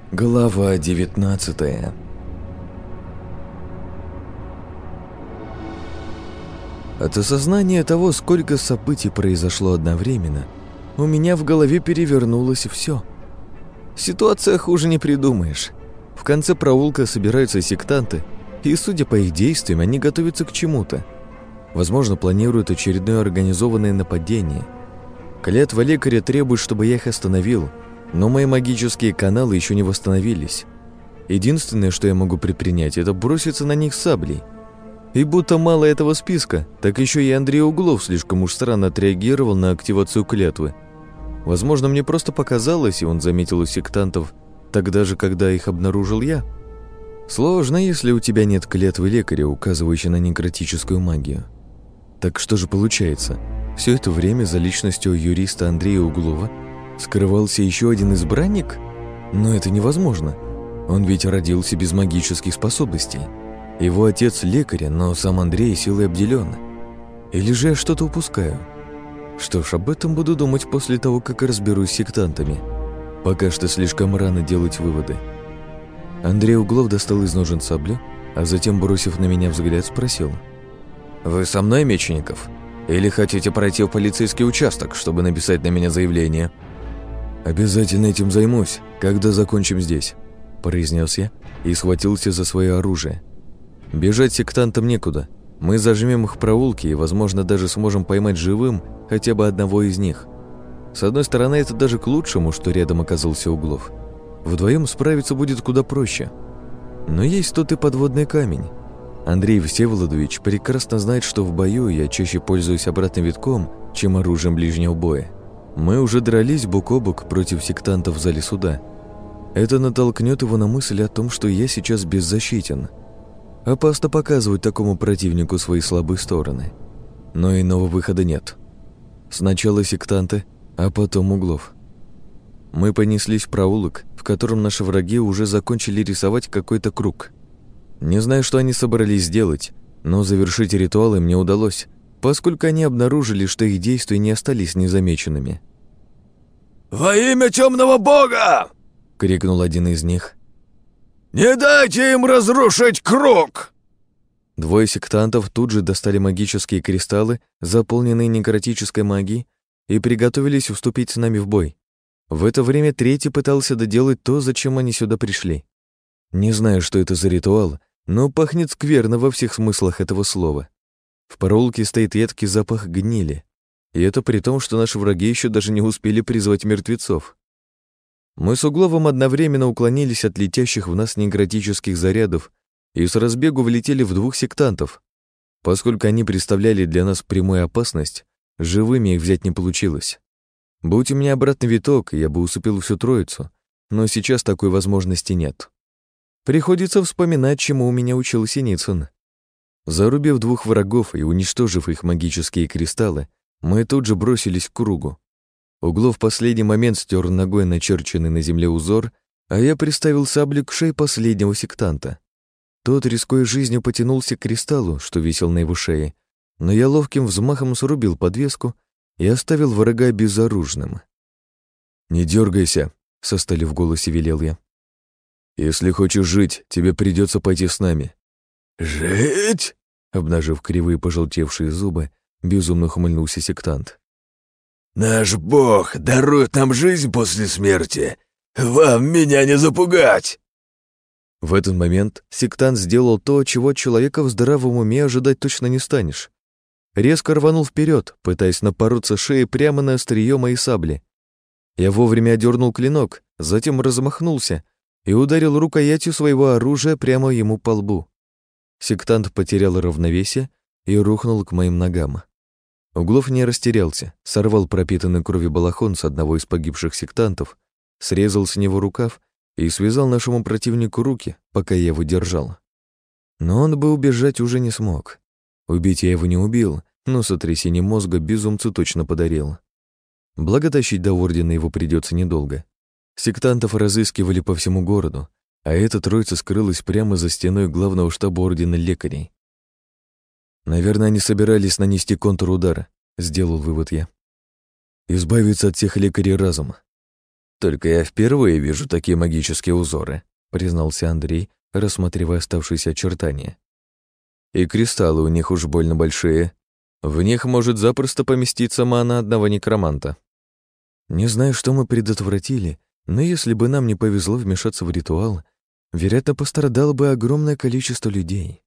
Глава 19. От осознания того, сколько событий произошло одновременно, у меня в голове перевернулось все. Ситуация хуже не придумаешь. В конце проулка собираются сектанты, и, судя по их действиям, они готовятся к чему-то. Возможно, планируют очередное организованное нападение. Клятва лекаря требует, чтобы я их остановил, но мои магические каналы еще не восстановились. Единственное, что я могу предпринять, это броситься на них саблей. И будто мало этого списка, так еще и Андрей Углов слишком уж странно отреагировал на активацию клятвы. Возможно, мне просто показалось, и он заметил у сектантов тогда же, когда их обнаружил я. Сложно, если у тебя нет клятвы лекаря, указывающей на некротическую магию. Так что же получается? Все это время за личностью юриста Андрея Углова скрывался еще один избранник? Но это невозможно. Он ведь родился без магических способностей. Его отец лекарь, но сам Андрей силой обделен. Или же я что-то упускаю? Что ж, об этом буду думать после того, как разберусь с сектантами. Пока что слишком рано делать выводы. Андрей Углов достал из ножен саблю, а затем, бросив на меня взгляд, спросил: «Вы со мной, Мечников? Или хотите пройти в полицейский участок, чтобы написать на меня заявление?» «Обязательно этим займусь, когда закончим здесь», – произнес я и схватился за свое оружие. Бежать сектантам некуда. Мы зажмем их в проулке и, возможно, даже сможем поймать живым хотя бы одного из них. С одной стороны, это даже к лучшему, что рядом оказался Углов. Вдвоем справиться будет куда проще. Но есть тут и подводный камень. Андрей Всеволодович прекрасно знает, что в бою я чаще пользуюсь обратным витком, чем оружием ближнего боя. Мы уже дрались бок о бок против сектантов в зале суда. Это натолкнет его на мысль о том, что я сейчас беззащитен. Опасно показывать такому противнику свои слабые стороны. Но иного выхода нет. Сначала сектанты, а потом Углов. Мы понеслись в проулок, в котором наши враги уже закончили рисовать какой-то круг. Не знаю, что они собрались сделать, но завершить ритуалы мне удалось, поскольку они обнаружили, что их действия не остались незамеченными. «Во имя темного бога!» — крикнул один из них. «Не дайте им разрушить круг!» Двое сектантов тут же достали магические кристаллы, заполненные некротической магией, и приготовились вступить с нами в бой. В это время третий пытался доделать то, зачем они сюда пришли. Не знаю, что это за ритуал, но пахнет скверно во всех смыслах этого слова. В проулке стоит едкий запах гнили. И это при том, что наши враги еще даже не успели призвать мертвецов. Мы с Угловым одновременно уклонились от летящих в нас некротических зарядов и с разбегу влетели в двух сектантов. Поскольку они представляли для нас прямую опасность, живыми их взять не получилось. Будь у меня обратный виток, я бы усыпил всю троицу, но сейчас такой возможности нет. Приходится вспоминать, чему у меня учил Синицын. Зарубив двух врагов и уничтожив их магические кристаллы, мы тут же бросились к кругу. Углов в последний момент стер ногой начерченный на земле узор, а я приставил саблю к шее последнего сектанта. Тот, рискуя жизнью, потянулся к кристаллу, что висел на его шее, но я ловким взмахом срубил подвеску и оставил врага безоружным. «Не дергайся», — со стали в голосе велел я. «Если хочешь жить, тебе придется пойти с нами». «Жить?» — обнажив кривые пожелтевшие зубы, безумно ухмыльнулся сектант. «Наш бог дарует нам жизнь после смерти. Вам меня не запугать!» В этот момент сектант сделал то, чего от человека в здравом уме ожидать точно не станешь. Резко рванул вперед, пытаясь напороться шеей прямо на острие моей сабли. Я вовремя одернул клинок, затем размахнулся и ударил рукоятью своего оружия прямо ему по лбу. Сектант потерял равновесие и рухнул к моим ногам. Углов не растерялся, сорвал пропитанный кровью балахон с одного из погибших сектантов, срезал с него рукав и связал нашему противнику руки, пока я его держал. Но он бы убежать уже не смог. Убить я его не убил, но сотрясение мозга безумцу точно подарил. Благо тащить до ордена его придется недолго. Сектантов разыскивали по всему городу, а эта троица скрылась прямо за стеной главного штаба ордена лекарей. Наверное, они собирались нанести контрудар, сделал вывод я. Избавиться от всех лекарей разом. «Только я впервые вижу такие магические узоры», — признался Андрей, рассматривая оставшиеся очертания. «И кристаллы у них уж больно большие. В них может запросто поместиться мана одного некроманта». Не знаю, что мы предотвратили, но если бы нам не повезло вмешаться в ритуал, вероятно, пострадало бы огромное количество людей.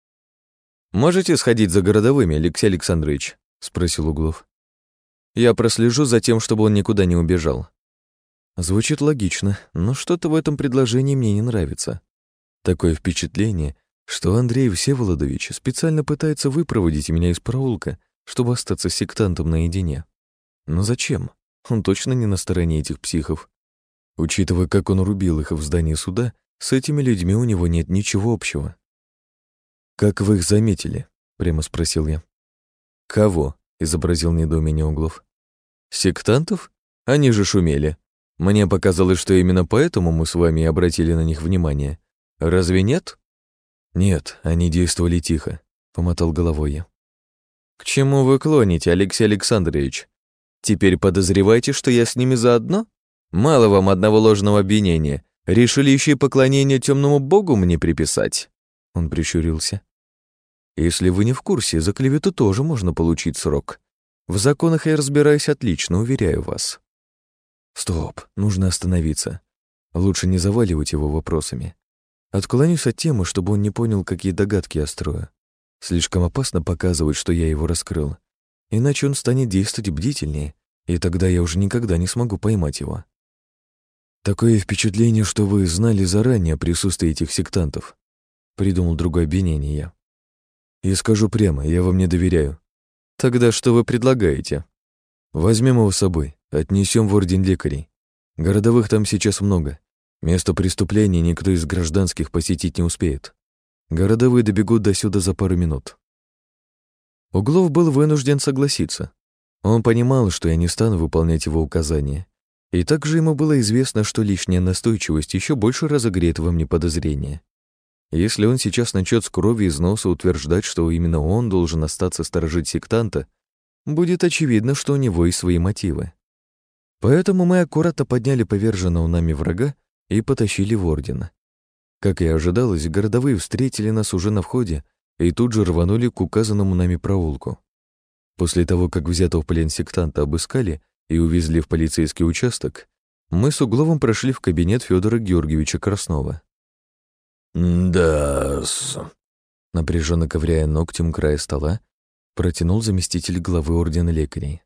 «Можете сходить за городовыми, Алексей Александрович?» — спросил Углов. «Я прослежу за тем, чтобы он никуда не убежал». Звучит логично, но что-то в этом предложении мне не нравится. Такое впечатление, что Андрей Всеволодович специально пытается выпроводить меня из проулка, чтобы остаться с сектантом наедине. Но зачем? Он точно не на стороне этих психов. Учитывая, как он рубил их в здании суда, с этими людьми у него нет ничего общего. «Как вы их заметили?» — прямо спросил я. «Кого?» — изобразил недоумение Углов. «Сектантов? Они же шумели. Мне показалось, что именно поэтому мы с вами и обратили на них внимание. Разве нет?» «Нет, они действовали тихо», — помотал головой я. «К чему вы клоните, Алексей Александрович? Теперь подозреваете, что я с ними заодно? Мало вам одного ложного обвинения. Решили еще и поклонение темному богу мне приписать?» Он прищурился. «Если вы не в курсе, за клевету тоже можно получить срок. В законах я разбираюсь отлично, уверяю вас». Стоп, нужно остановиться. Лучше не заваливать его вопросами. Отклонюсь от темы, чтобы он не понял, какие догадки я строю. Слишком опасно показывать, что я его раскрыл. Иначе он станет действовать бдительнее, и тогда я уже никогда не смогу поймать его. Такое впечатление, что вы знали заранее о присутствии этих сектантов. Придумал другое обвинение я. И скажу прямо, я вам не доверяю. Тогда что вы предлагаете? Возьмем его с собой, отнесем в орден лекарей. Городовых там сейчас много. Место преступления никто из гражданских посетить не успеет. Городовые добегут до сюда за пару минут. Углов был вынужден согласиться. Он понимал, что я не стану выполнять его указания. И также ему было известно, что лишняя настойчивость еще больше разогреет во мне подозрения. Если он сейчас начнет с крови из носа утверждать, что именно он должен остаться сторожить сектанта, будет очевидно, что у него и свои мотивы. Поэтому мы аккуратно подняли поверженного нами врага и потащили в орден. Как и ожидалось, городовые встретили нас уже на входе и тут же рванули к указанному нами проулку. После того, как взятого в плен сектанта обыскали и увезли в полицейский участок, мы с Угловым прошли в кабинет Федора Георгиевича Краснова. «Да-с», напряженно ковыряя ногтем края стола, протянул заместитель главы ордена лекарей.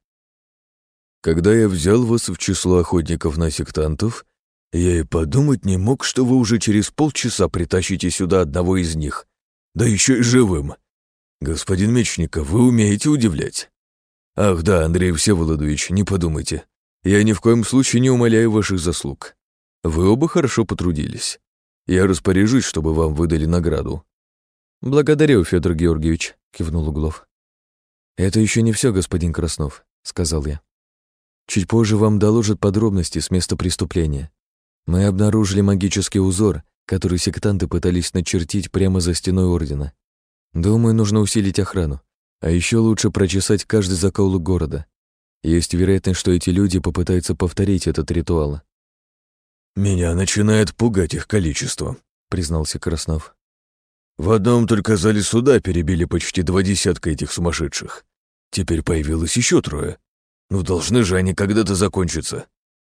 «Когда я взял вас в число охотников на сектантов, я и подумать не мог, что вы уже через полчаса притащите сюда одного из них, да еще и живым. Господин Мечников, вы умеете удивлять. Ах да, Андрей Всеволодович, не подумайте, я ни в коем случае не умаляю ваших заслуг. Вы оба хорошо потрудились. Я распоряжусь, чтобы вам выдали награду». «Благодарю, Федор Георгиевич», — кивнул Углов. «Это еще не все, господин Краснов», — сказал я. «Чуть позже вам доложат подробности с места преступления. Мы обнаружили магический узор, который сектанты пытались начертить прямо за стеной ордена. Думаю, нужно усилить охрану, а еще лучше прочесать каждый закоулок города. Есть вероятность, что эти люди попытаются повторить этот ритуал». «Меня начинает пугать их количество», — признался Краснов. «В одном только зале суда перебили почти 20 этих сумасшедших. Теперь появилось еще 3. Ну, должны же они когда-то закончиться».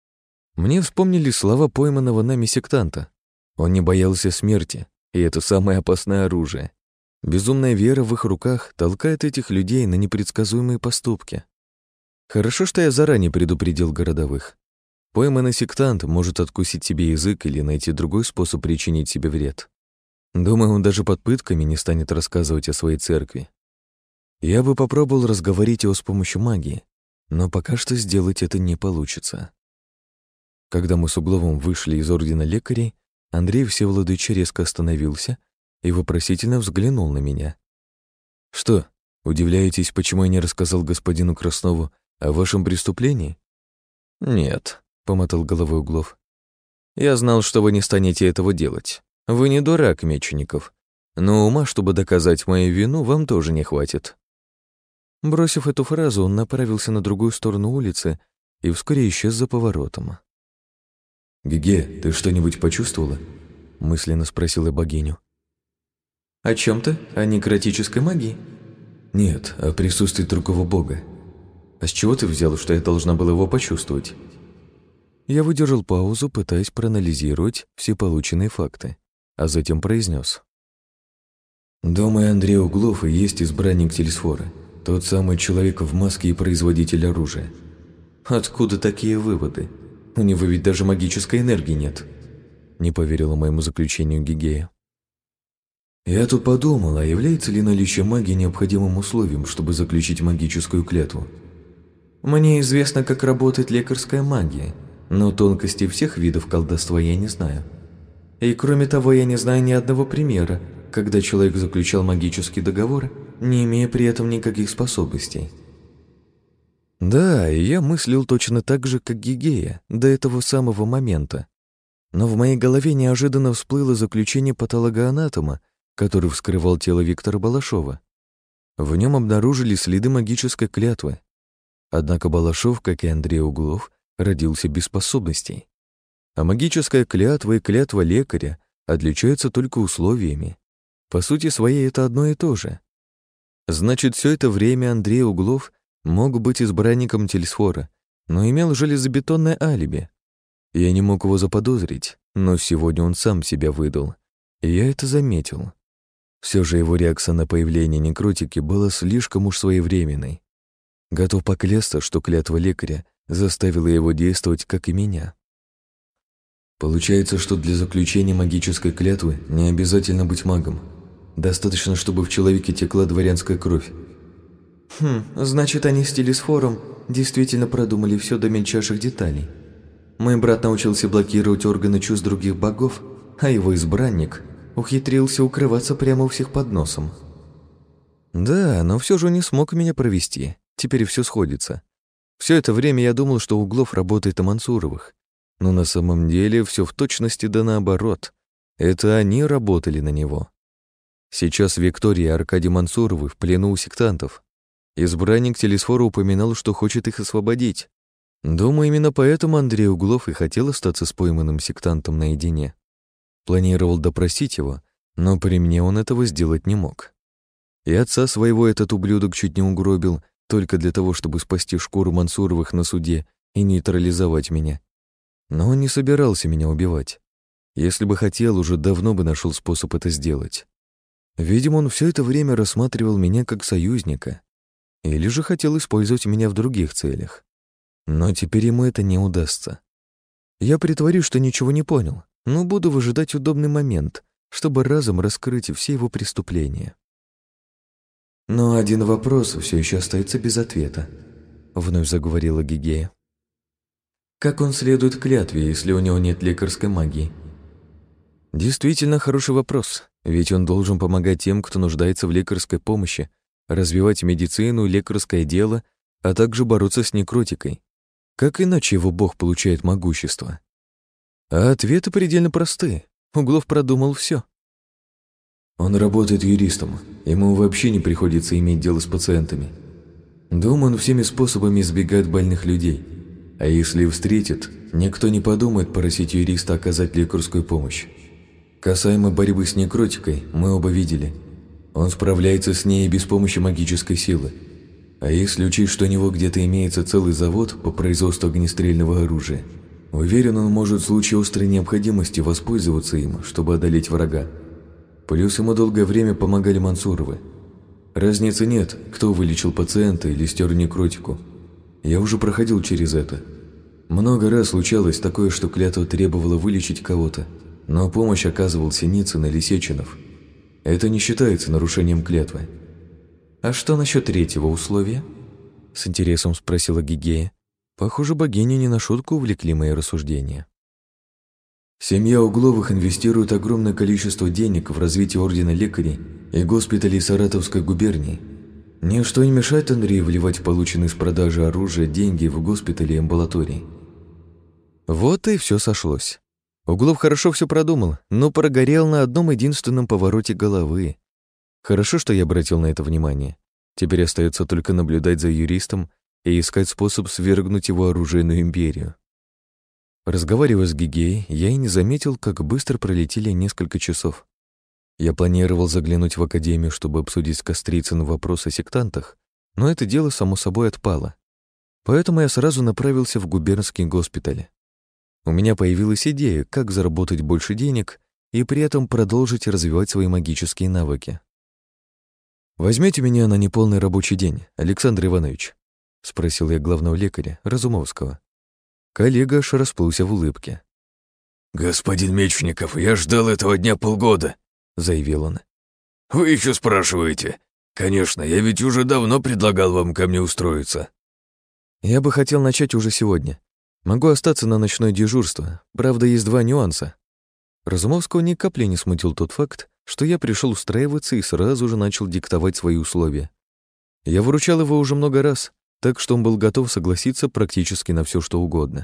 Мне вспомнили слова пойманного нами сектанта. Он не боялся смерти, и это самое опасное оружие. Безумная вера в их руках толкает этих людей на непредсказуемые поступки. Хорошо, что я заранее предупредил городовых. Пойманный сектант может откусить себе язык или найти другой способ причинить себе вред. Думаю, он даже под пытками не станет рассказывать о своей церкви. Я бы попробовал разговорить его с помощью магии, но пока что сделать это не получится. Когда мы с Угловым вышли из ордена лекарей, Андрей Всеволодович резко остановился и вопросительно взглянул на меня. «Что, удивляетесь, почему я не рассказал господину Краснову о вашем преступлении?» «Нет», — помотал головой Углов. «Я знал, что вы не станете этого делать. Вы не дурак, Мечников. Но ума, чтобы доказать мою вину, вам тоже не хватит». Бросив эту фразу, он направился на другую сторону улицы и вскоре исчез за поворотом. «Гиге, ты что-нибудь почувствовала?» — мысленно спросила богиню. «О чем ты? О некротической магии?» «Нет, о присутствии другого бога. А с чего ты взял, что я должна была его почувствовать?» Я выдержал паузу, пытаясь проанализировать все полученные факты, а затем произнес. «Думаю, Андрей Углов и есть избранник Телесфора, тот самый человек в маске и производитель оружия». «Откуда такие выводы? У него ведь даже магической энергии нет», — не поверила моему заключению Гигея. «Я тут подумал, а является ли наличие магии необходимым условием, чтобы заключить магическую клятву?» «Мне известно, как работает лекарская магия, но тонкостей всех видов колдовства я не знаю. И кроме того, я не знаю ни одного примера, когда человек заключал магический договор, не имея при этом никаких способностей». Да, и я мыслил точно так же, как Гигея, до этого самого момента. Но в моей голове неожиданно всплыло заключение патологоанатома, который вскрывал тело Виктора Балашова. В нем обнаружили следы магической клятвы. Однако Балашов, как и Андрей Углов, родился без способностей. А магическая клятва и клятва лекаря отличаются только условиями. По сути своей это одно и то же. Значит, все это время Андрей Углов мог быть избранником Телесфора, но имел железобетонное алиби. Я не мог его заподозрить, но сегодня он сам себя выдал, и я это заметил. Все же его реакция на появление некротики была слишком уж своевременной. Готов поклясться, что клятва лекаря заставила его действовать, как и меня. Получается, что для заключения магической клятвы не обязательно быть магом. Достаточно, чтобы в человеке текла дворянская кровь. Значит, они с Телесфором действительно продумали все до мельчайших деталей. Мой брат научился блокировать органы чувств других богов, а его избранник ухитрился укрываться прямо у всех под носом. Да, но все же он не смог меня провести. Теперь все сходится. Все это время я думал, что Углов работает на Мансуровых. Но на самом деле все в точности да наоборот. Это они работали на него. Сейчас Виктория и Аркадий Мансуровы в плену у сектантов. Избранник Телесфора упоминал, что хочет их освободить. Думаю, именно поэтому Андрей Углов и хотел остаться с пойманным сектантом наедине. Планировал допросить его, но при мне он этого сделать не мог. И отца своего этот ублюдок чуть не угробил только для того, чтобы спасти шкуру Мансуровых на суде и нейтрализовать меня. Но он не собирался меня убивать. Если бы хотел, уже давно бы нашел способ это сделать. Видимо, он все это время рассматривал меня как союзника. Или же хотел использовать меня в других целях. Но теперь ему это не удастся. Я притворюсь, что ничего не понял, но буду выжидать удобный момент, чтобы разом раскрыть все его преступления. Но один вопрос все еще остается без ответа, вновь заговорила Гигея. Как он следует клятве, если у него нет лекарской магии? Действительно хороший вопрос, ведь он должен помогать тем, кто нуждается в лекарской помощи, развивать медицину, лекарское дело, а также бороться с некротикой. Как иначе его бог получает могущество? А ответы предельно просты. Углов продумал все. Он работает юристом. Ему вообще не приходится иметь дело с пациентами. Думаю, он всеми способами избегает больных людей. А если и встретит, никто не подумает просить юриста оказать лекарскую помощь. Касаемо борьбы с некротикой, мы оба видели. Он справляется с ней без помощи магической силы. А если учесть, что у него где-то имеется целый завод по производству огнестрельного оружия, уверен, он может в случае острой необходимости воспользоваться им, чтобы одолеть врага. Плюс ему долгое время помогали Мансуровы. Разницы нет, кто вылечил пациента или стер некротику. Я уже проходил через это. Много раз случалось такое, что клятва требовала вылечить кого-то, но помощь оказывал Синицын или Сеченов. Это не считается нарушением клятвы. А что насчет третьего условия? С интересом спросила Гигея. Похоже, богини не на шутку увлекли мои рассуждения. Семья Угловых инвестирует огромное количество денег в развитие ордена лекарей и госпиталей Саратовской губернии. Ничто не мешает Андрею вливать полученные с продажи оружия деньги в госпитали и амбулатории. Вот и все сошлось. Углов хорошо все продумал, но прогорел на одном единственном повороте головы. Хорошо, что я обратил на это внимание. Теперь остается только наблюдать за юристом и искать способ свергнуть его оружейную империю. Разговаривая с Гигеей, я и не заметил, как быстро пролетели несколько часов. Я планировал заглянуть в академию, чтобы обсудить с Кострицыным вопрос о сектантах, но это дело само собой отпало. Поэтому я сразу направился в губернский госпиталь. У меня появилась идея, как заработать больше денег и при этом продолжить развивать свои магические навыки. «Возьмете меня на неполный рабочий день, Александр Иванович?» — спросил я главного лекаря, Разумовского. Коллега аж расплылся в улыбке. «Господин Мечников, я ждал этого дня полгода», — заявил он. «Вы еще спрашиваете? Конечно, я ведь уже давно предлагал вам ко мне устроиться». «Я бы хотел начать уже сегодня. Могу остаться на ночное дежурство. Правда, есть два нюанса». Разумовского ни капли не смутил тот факт, что я пришел устраиваться и сразу же начал диктовать свои условия. Я выручал его уже много раз, так что он был готов согласиться практически на все, что угодно.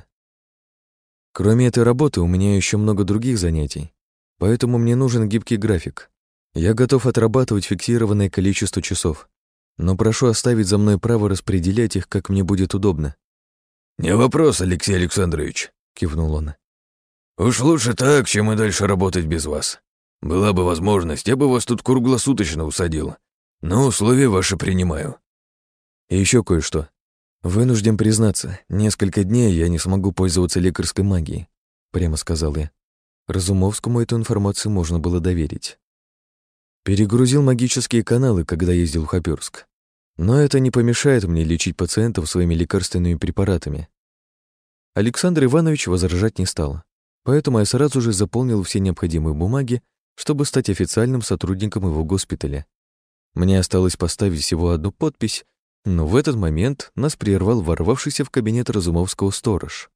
Кроме этой работы, у меня еще много других занятий, поэтому мне нужен гибкий график. Я готов отрабатывать фиксированное количество часов, но прошу оставить за мной право распределять их, как мне будет удобно. «Не вопрос, Алексей Александрович», — кивнул он. «Уж лучше так, чем и дальше работать без вас. Была бы возможность, я бы вас тут круглосуточно усадил, но условия ваши принимаю». И еще кое-что. Вынужден признаться, несколько дней я не смогу пользоваться лекарской магией, прямо сказал я. Разумовскому эту информацию можно было доверить. Перегрузил магические каналы, когда ездил в Хопёрск. Но это не помешает мне лечить пациентов своими лекарственными препаратами. Александр Иванович возражать не стал, поэтому я сразу же заполнил все необходимые бумаги, чтобы стать официальным сотрудником его госпиталя. Мне осталось поставить всего одну подпись, но в этот момент нас прервал ворвавшийся в кабинет Разумовского сторож.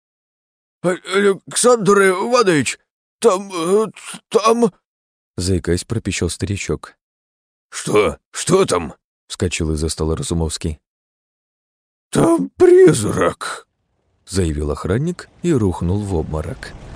«Александр Иванович, там...» заикаясь, пропищал старичок. «Что там?» — вскочил из-за стола Разумовский. «Там призрак», — заявил охранник и рухнул в обморок.